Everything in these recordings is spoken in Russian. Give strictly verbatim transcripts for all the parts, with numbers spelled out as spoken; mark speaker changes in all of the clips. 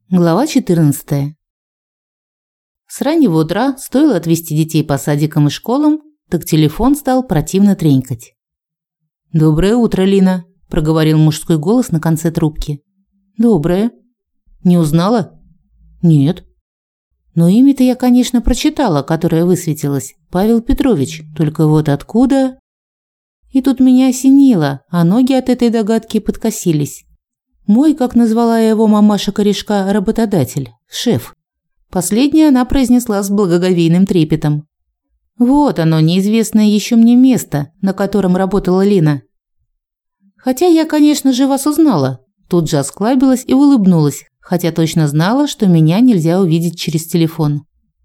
Speaker 1: Глава четырнадцатая. С раннего утра стоило отвезти детей по садикам и школам, так телефон стал противно тренькать. «Доброе утро, Лина», – проговорил мужской голос на конце трубки. «Доброе. Не узнала?» «Нет». Но имя-то я, конечно, прочитала, которое высветилось. Павел Петрович. Только вот откуда? И тут меня осенило, а ноги от этой догадки подкосились. Мой, как назвала я его мамаша-корешка, работодатель, шеф. Последнее она произнесла с благоговейным трепетом. Вот оно, неизвестное еще мне место, на котором работала Лина. Хотя я, конечно же, вас узнала. Тут же осклабилась и улыбнулась, хотя точно знала, что меня нельзя увидеть через телефон.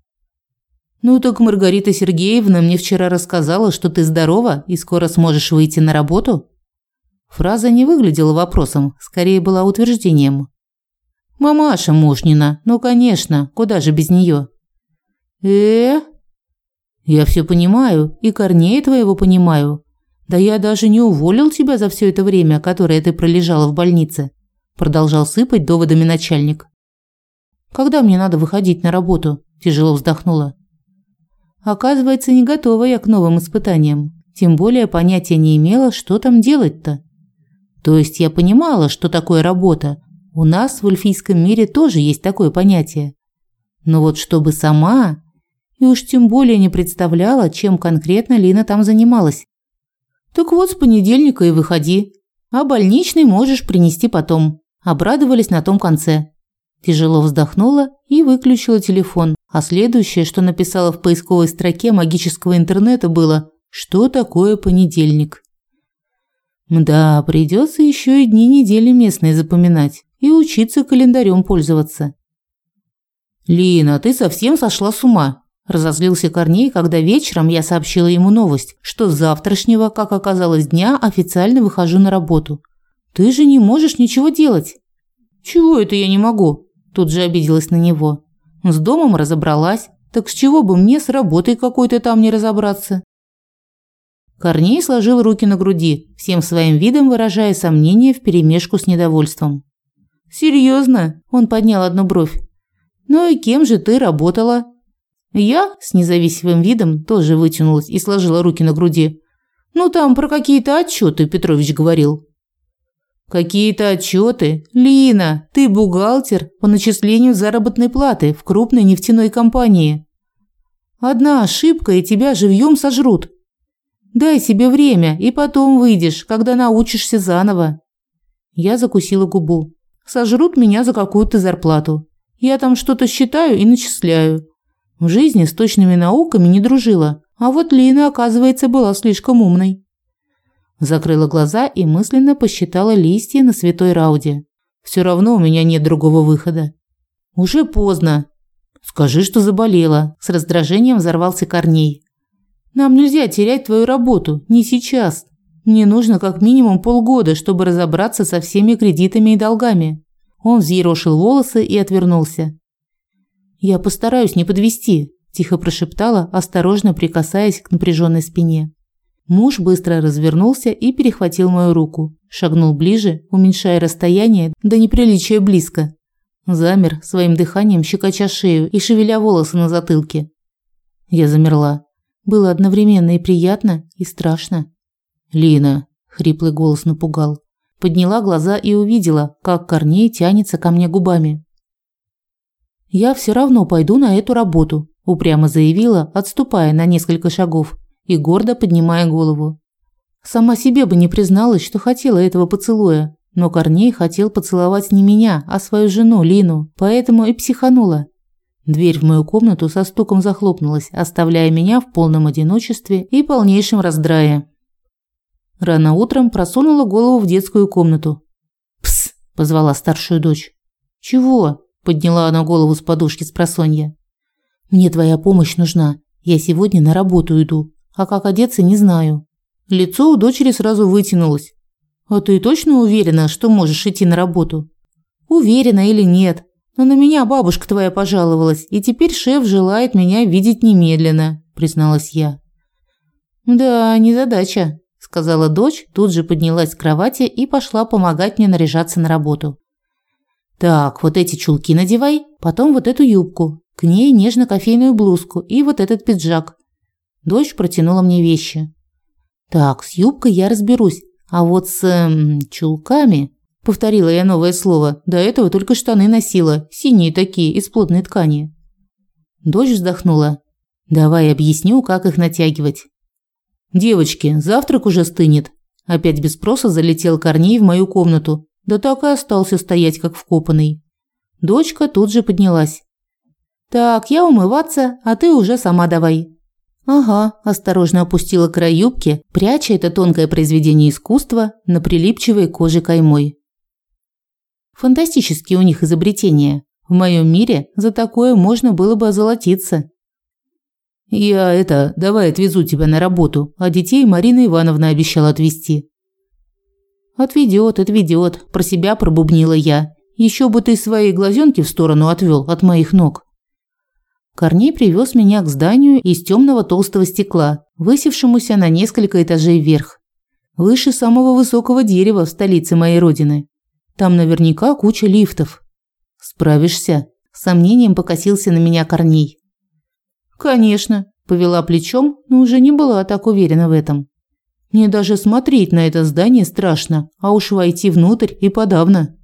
Speaker 1: «Ну так Маргарита Сергеевна мне вчера рассказала, что ты здорова и скоро сможешь выйти на работу?» Фраза не выглядела вопросом, скорее была утверждением. «Мамаша Мушнина, ну конечно, куда же без нее?» «Э? Я все понимаю, и Корнея твоего понимаю. Да я даже не уволил тебя за все это время, которое ты пролежала в больнице», продолжал сыпать доводами начальник. «Когда мне надо выходить на работу?» Тяжело вздохнула. Оказывается, не готова я к новым испытаниям, тем более понятия не имела, что там делать-то. То есть я понимала, что такое работа. У нас в эльфийском мире тоже есть такое понятие. Но вот чтобы сама, и уж тем более не представляла, чем конкретно Лина там занималась. Так вот, с понедельника и выходи, а больничный можешь принести потом. Обрадовались на том конце. Тяжело вздохнула и выключила телефон, а следующее, что написала в поисковой строке магического интернета, было: «Что такое понедельник?» Да, придется еще и дни недели местные запоминать и учиться календарем пользоваться. «Лина, ты совсем сошла с ума», – разозлился Корней, когда вечером я сообщила ему новость, что с завтрашнего, как оказалось, дня официально выхожу на работу. «Ты же не можешь ничего делать». «Чего это я не могу?» – тут же обиделась на него. «С домом разобралась, так с чего бы мне с работой какой-то там не разобраться?» Корней сложил руки на груди, всем своим видом выражая сомнение вперемешку с недовольством. «Серьезно?» – он поднял одну бровь. «Ну и кем же ты работала?» Я с независимым видом тоже вытянулась и сложила руки на груди. «Ну там про какие-то отчеты Петрович говорил». «Какие-то отчеты? Лина, ты бухгалтер по начислению заработной платы в крупной нефтяной компании. Одна ошибка, и тебя живьем сожрут. Дай себе время, и потом выйдешь, когда научишься заново». Я закусила губу. Сожрут меня за какую-то зарплату. Я там что-то считаю и начисляю. В жизни с точными науками не дружила, а вот Лина, оказывается, была слишком умной. Закрыла глаза и мысленно посчитала листья на святой Рауде. Все равно у меня нет другого выхода. Уже поздно. Скажи, что заболела. С раздражением взорвался Корней. Нам нельзя терять твою работу, не сейчас. Мне нужно как минимум полгода, чтобы разобраться со всеми кредитами и долгами. Он взъерошил волосы и отвернулся. Я постараюсь не подвести, тихо прошептала, осторожно прикасаясь к напряженной спине. Муж быстро развернулся и перехватил мою руку, шагнул ближе, уменьшая расстояние до неприличия близко. Замер, своим дыханием щекоча шею и шевеля волосы на затылке. Я замерла. Было одновременно и приятно, и страшно. «Лина», – хриплый голос напугал. Подняла глаза и увидела, как Корней тянется ко мне губами. «Я все равно пойду на эту работу», – упрямо заявила, отступая на несколько шагов и гордо поднимая голову. Сама себе бы не призналась, что хотела этого поцелуя, но Корней хотел поцеловать не меня, а свою жену Лину, поэтому и психанула. Дверь в мою комнату со стуком захлопнулась, оставляя меня в полном одиночестве и полнейшем раздрае. Рано утром просунула голову в детскую комнату. «Пс!» – позвала старшую дочь. «Чего?» – подняла она голову с подушки спросонья. «Мне твоя помощь нужна. Я сегодня на работу иду, а как одеться не знаю». Лицо у дочери сразу вытянулось. «А ты точно уверена, что можешь идти на работу?» «Уверена или нет? Но на меня бабушка твоя пожаловалась, и теперь шеф желает меня видеть немедленно», – призналась я. «Да, незадача», – сказала дочь, тут же поднялась с кровати и пошла помогать мне наряжаться на работу. Так, вот эти чулки надевай, потом вот эту юбку, к ней нежно-кофейную блузку и вот этот пиджак. Дочь протянула мне вещи. Так, с юбкой я разберусь, а вот с эм, чулками, повторила я новое слово. До этого только штаны носила, синие такие, из плотной ткани. Дочь вздохнула. Давай объясню, как их натягивать. Девочки, завтрак уже стынет. Опять без спроса залетел Корней в мою комнату. Да так и остался стоять, как вкопанный. Дочка тут же поднялась. Так, я умываться, а ты уже сама давай. Ага, осторожно опустила край юбки, пряча это тонкое произведение искусства на прилипчивой коже каймой. Фантастические у них изобретения. В моем мире за такое можно было бы озолотиться. Я это, давай отвезу тебя на работу, а детей Марина Ивановна обещала отвезти. Отведёт, отведёт, про себя пробубнила я. Еще бы ты свои глазенки в сторону отвел от моих ног. Корней привез меня к зданию из темного толстого стекла, высевшемуся на несколько этажей вверх. Выше самого высокого дерева в столице моей родины. Там наверняка куча лифтов. Справишься? С сомнением покосился на меня Корней. Конечно, повела плечом, но уже не была так уверена в этом. Мне даже смотреть на это здание страшно, а уж войти внутрь и подавно.